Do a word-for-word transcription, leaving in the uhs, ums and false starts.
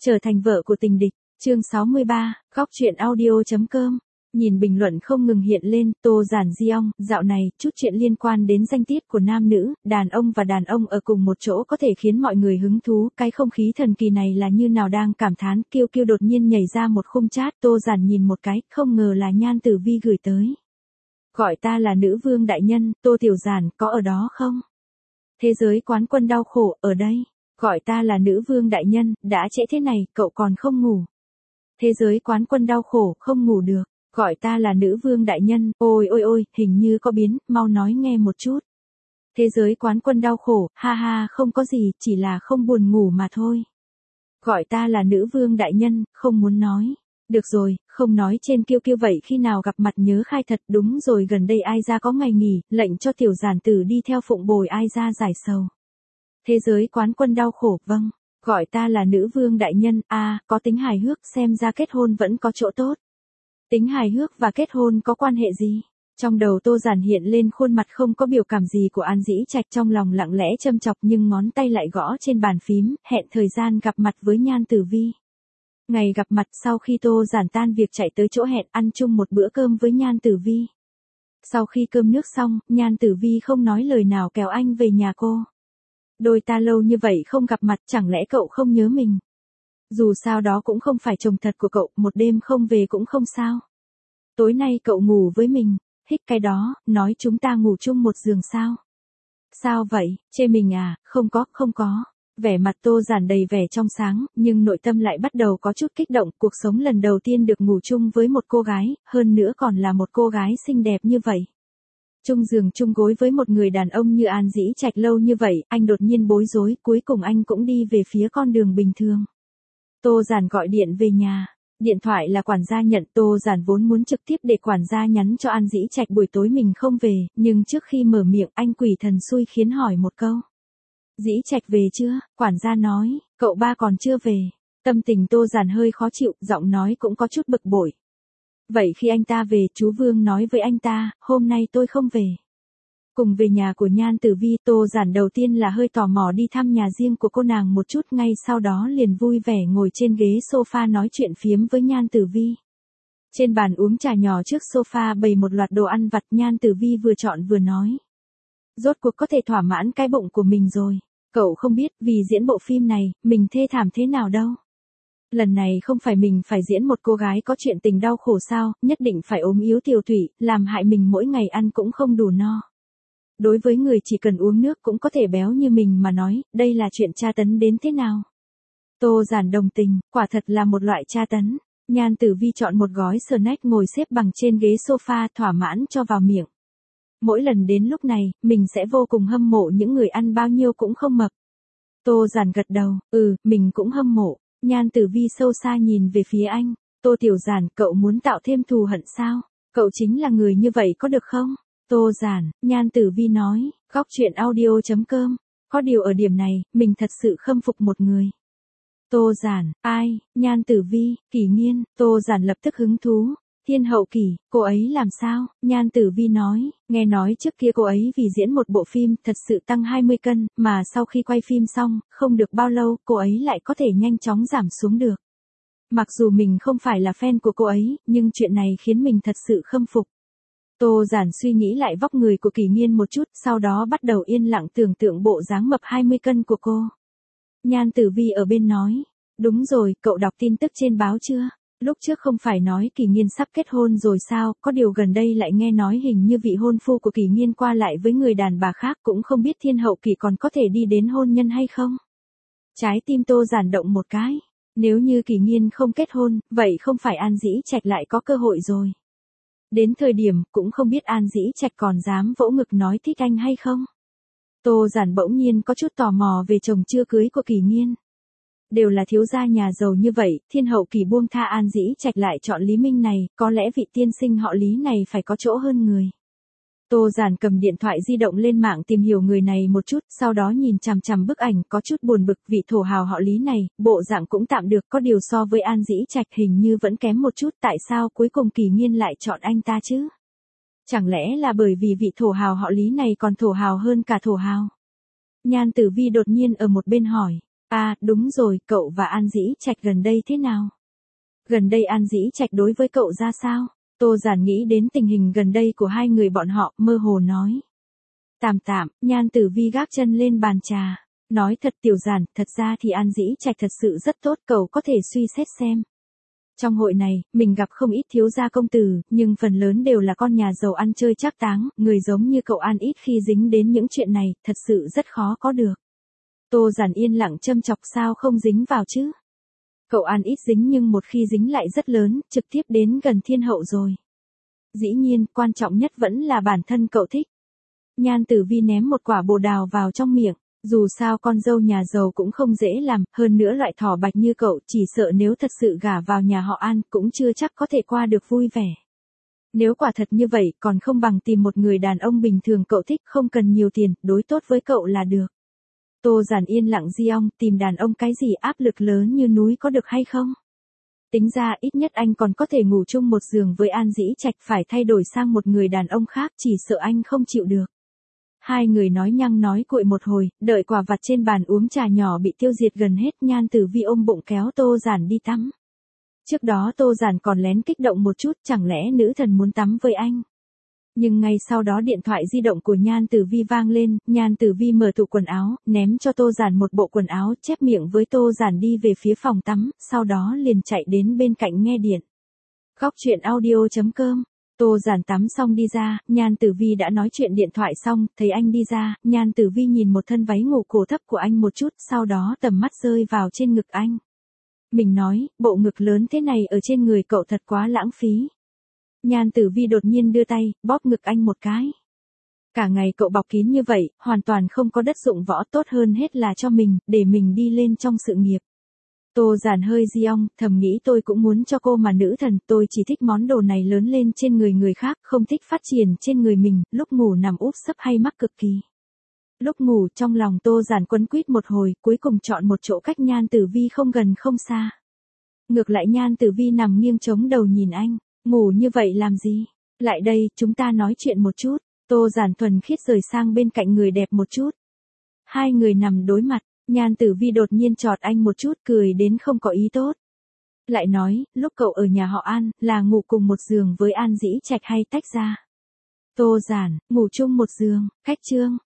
Trở thành vợ của tình địch, chương sáu mươi ba, góc truyện audio.com. Nhìn bình luận không ngừng hiện lên, Tô Giản Di ong, dạo này, chút chuyện liên quan đến danh tiết của nam nữ, đàn ông và đàn ông ở cùng một chỗ có thể khiến mọi người hứng thú, cái không khí thần kỳ này là như nào đang cảm thán, Kiêu Kiêu đột nhiên nhảy ra một khung chat, Tô Giản nhìn một cái, không ngờ là Nhan Tử Vi gửi tới. Gọi ta là nữ vương đại nhân, Tô Tiểu Giản, có ở đó không? Thế giới quán quân đau khổ, ở đây. Gọi ta là nữ vương đại nhân, đã trễ thế này, cậu còn không ngủ. Thế giới quán quân đau khổ, không ngủ được. Gọi ta là nữ vương đại nhân, ôi ôi ôi, hình như có biến, mau nói nghe một chút. Thế giới quán quân đau khổ, ha ha, không có gì, chỉ là không buồn ngủ mà thôi. Gọi ta là nữ vương đại nhân, không muốn nói. Được rồi, không nói trên Kiêu Kiêu vậy khi nào gặp mặt nhớ khai thật, đúng rồi, gần đây ai ra có ngày nghỉ, lệnh cho Tiểu Giản Tử đi theo phụng bồi ai ra giải sầu. Thế giới quán quân đau khổ, vâng. Gọi ta là nữ vương đại nhân, a à, có tính hài hước, xem ra kết hôn vẫn có chỗ tốt. Tính hài hước và kết hôn có quan hệ gì? Trong đầu Tô Giản hiện lên khuôn mặt không có biểu cảm gì của An Dĩ Trạch, trong lòng lặng lẽ châm chọc nhưng ngón tay lại gõ trên bàn phím, hẹn thời gian gặp mặt với Nhan Tử Vi. Ngày gặp mặt sau khi Tô Giản tan việc chạy tới chỗ hẹn ăn chung một bữa cơm với Nhan Tử Vi. Sau khi cơm nước xong, Nhan Tử Vi không nói lời nào kéo anh về nhà cô. Đôi ta lâu như vậy không gặp mặt, chẳng lẽ cậu không nhớ mình? Dù sao đó cũng không phải chồng thật của cậu, một đêm không về cũng không sao. Tối nay cậu ngủ với mình, hích cái đó, nói chúng ta ngủ chung một giường sao? Sao vậy, chê mình à, không có, không có. Vẻ mặt Tô Giản đầy vẻ trong sáng, nhưng nội tâm lại bắt đầu có chút kích động, cuộc sống lần đầu tiên được ngủ chung với một cô gái, hơn nữa còn là một cô gái xinh đẹp như vậy. Chung giường chung gối với một người đàn ông như An Dĩ Trạch lâu như vậy, anh đột nhiên bối rối, cuối cùng anh cũng đi về phía con đường bình thường. Tô Giản gọi điện về nhà. Điện thoại là quản gia nhận, Tô Giản vốn muốn trực tiếp để quản gia nhắn cho An Dĩ Trạch buổi tối mình không về, nhưng trước khi mở miệng anh quỷ thần xui khiến hỏi một câu. Dĩ Trạch về chưa? Quản gia nói, cậu ba còn chưa về. Tâm tình Tô Giản hơi khó chịu, giọng nói cũng có chút bực bội. Vậy khi anh ta về, chú Vương nói với anh ta, hôm nay tôi không về. Cùng về nhà của Nhan Tử Vi, Tô Giản đầu tiên là hơi tò mò đi thăm nhà riêng của cô nàng một chút, ngay sau đó liền vui vẻ ngồi trên ghế sofa nói chuyện phiếm với Nhan Tử Vi. Trên bàn uống trà nhỏ trước sofa bày một loạt đồ ăn vặt, Nhan Tử Vi vừa chọn vừa nói. Rốt cuộc có thể thỏa mãn cái bụng của mình rồi. Cậu không biết, vì diễn bộ phim này, mình thê thảm thế nào đâu. Lần này không phải mình phải diễn một cô gái có chuyện tình đau khổ sao, nhất định phải ốm yếu tiểu tụy, làm hại mình mỗi ngày ăn cũng không đủ no. Đối với người chỉ cần uống nước cũng có thể béo như mình mà nói, đây là chuyện tra tấn đến thế nào? Tô Giản đồng tình, quả thật là một loại tra tấn. Nhan Tử Vi chọn một gói snack ngồi xếp bằng trên ghế sofa thỏa mãn cho vào miệng. Mỗi lần đến lúc này, mình sẽ vô cùng hâm mộ những người ăn bao nhiêu cũng không mập. Tô Giản gật đầu, ừ, mình cũng hâm mộ. Nhan Tử Vi sâu xa nhìn về phía anh. Tô Tiểu Giản, cậu muốn tạo thêm thù hận sao? Cậu chính là người như vậy có được không? Tô Giản, Nhan Tử Vi nói, góc truyện audio.com. Có điều ở điểm này, mình thật sự khâm phục một người. Tô Giản, ai? Nhan Tử Vi, Kỷ Nghiên. Tô Giản lập tức hứng thú. Thiên hậu Kỷ, cô ấy làm sao? Nhan Tử Vi nói, nghe nói trước kia cô ấy vì diễn một bộ phim thật sự tăng hai mươi cân, mà sau khi quay phim xong, không được bao lâu, cô ấy lại có thể nhanh chóng giảm xuống được. Mặc dù mình không phải là fan của cô ấy, nhưng chuyện này khiến mình thật sự khâm phục. Tô Giản suy nghĩ lại vóc người của Kỷ Nghiên một chút, sau đó bắt đầu yên lặng tưởng tượng bộ dáng mập hai mươi cân của cô. Nhan Tử Vi ở bên nói, đúng rồi, cậu đọc tin tức trên báo chưa? Lúc trước không phải nói Kỷ Nghiên sắp kết hôn rồi sao, có điều gần đây lại nghe nói hình như vị hôn phu của Kỷ Nghiên qua lại với người đàn bà khác, cũng không biết Thiên hậu Kỷ còn có thể đi đến hôn nhân hay không? Trái tim Tô Giản động một cái, nếu như Kỷ Nghiên không kết hôn, vậy không phải An Dĩ Trạch lại có cơ hội rồi. Đến thời điểm, cũng không biết An Dĩ Trạch còn dám vỗ ngực nói thích anh hay không? Tô Giản bỗng nhiên có chút tò mò về chồng chưa cưới của Kỷ Nghiên. Đều là thiếu gia nhà giàu như vậy, Thiên hậu Kỷ buông tha An Dĩ Trạch lại chọn Lý Minh này, có lẽ vị tiên sinh họ Lý này phải có chỗ hơn người. Tô Giản cầm điện thoại di động lên mạng tìm hiểu người này một chút, sau đó nhìn chằm chằm bức ảnh có chút buồn bực, vị thổ hào họ Lý này, bộ dạng cũng tạm được, có điều so với An Dĩ Trạch hình như vẫn kém một chút, tại sao cuối cùng Kỷ Nghiên lại chọn anh ta chứ? Chẳng lẽ là bởi vì vị thổ hào họ Lý này còn thổ hào hơn cả thổ hào? Nhan Tử Vi đột nhiên ở một bên hỏi. À, đúng rồi, cậu và An Dĩ Trạch gần đây thế nào? Gần đây An Dĩ Trạch đối với cậu ra sao? Tô Giản nghĩ đến tình hình gần đây của hai người bọn họ, mơ hồ nói. Tạm tạm, Nhan Tử Vi gác chân lên bàn trà. Nói thật Tiểu Giản, thật ra thì An Dĩ Trạch thật sự rất tốt, cậu có thể suy xét xem. Trong hội này, mình gặp không ít thiếu gia công tử, nhưng phần lớn đều là con nhà giàu ăn chơi trác táng, người giống như cậu An ít khi dính đến những chuyện này, thật sự rất khó có được. Tô Giản yên lặng châm chọc, sao không dính vào chứ? Cậu An ít dính nhưng một khi dính lại rất lớn, trực tiếp đến gần thiên hậu rồi. Dĩ nhiên, quan trọng nhất vẫn là bản thân cậu thích. Nhan Tử Vi ném một quả bồ đào vào trong miệng. Dù sao con dâu nhà giàu cũng không dễ làm, hơn nữa loại thỏ bạch như cậu chỉ sợ nếu thật sự gả vào nhà họ An cũng chưa chắc có thể qua được vui vẻ. Nếu quả thật như vậy còn không bằng tìm một người đàn ông bình thường cậu thích, không cần nhiều tiền, đối tốt với cậu là được. Tô Giản yên lặng di ong, tìm đàn ông cái gì áp lực lớn như núi có được hay không? Tính ra ít nhất anh còn có thể ngủ chung một giường với An Dĩ Trạch, phải thay đổi sang một người đàn ông khác chỉ sợ anh không chịu được. Hai người nói nhăng nói cuội một hồi, đợi quả vặt trên bàn uống trà nhỏ bị tiêu diệt gần hết, Nhan Tử Vi ôm bụng kéo Tô Giản đi tắm. Trước đó Tô Giản còn lén kích động một chút, chẳng lẽ nữ thần muốn tắm với anh? Nhưng ngay sau đó điện thoại di động của Nhan Tử Vi vang lên, Nhan Tử Vi mở tủ quần áo, ném cho Tô Giản một bộ quần áo, chép miệng với Tô Giản đi về phía phòng tắm, sau đó liền chạy đến bên cạnh nghe điện. Góc truyện audio chấm com. Tô Giản tắm xong đi ra, Nhan Tử Vi đã nói chuyện điện thoại xong, thấy anh đi ra, Nhan Tử Vi nhìn một thân váy ngủ cổ thấp của anh một chút, sau đó tầm mắt rơi vào trên ngực anh. Mình nói, bộ ngực lớn thế này ở trên người cậu thật quá lãng phí. Nhan Tử Vi đột nhiên đưa tay, bóp ngực anh một cái. Cả ngày cậu bọc kín như vậy, hoàn toàn không có đất dụng võ, tốt hơn hết là cho mình, để mình đi lên trong sự nghiệp. Tô Giản hơi di ong, thầm nghĩ tôi cũng muốn cho cô mà nữ thần, tôi chỉ thích món đồ này lớn lên trên người người khác, không thích phát triển trên người mình, lúc ngủ nằm úp sấp hay mắc cực kỳ. Lúc ngủ trong lòng Tô Giản quấn quýt một hồi, cuối cùng chọn một chỗ cách Nhan Tử Vi không gần không xa. Ngược lại Nhan Tử Vi nằm nghiêng chống đầu nhìn anh, ngủ như vậy làm gì? Lại đây, chúng ta nói chuyện một chút. Tô Giản thuần khiết rời sang bên cạnh người đẹp một chút. Hai người nằm đối mặt. Nhan Tử Vi đột nhiên chọt anh một chút, cười đến không có ý tốt. Lại nói, lúc cậu ở nhà họ An, là ngủ cùng một giường với An Dĩ Trạch hay tách ra? Tô Giản, ngủ chung một giường, cách chương.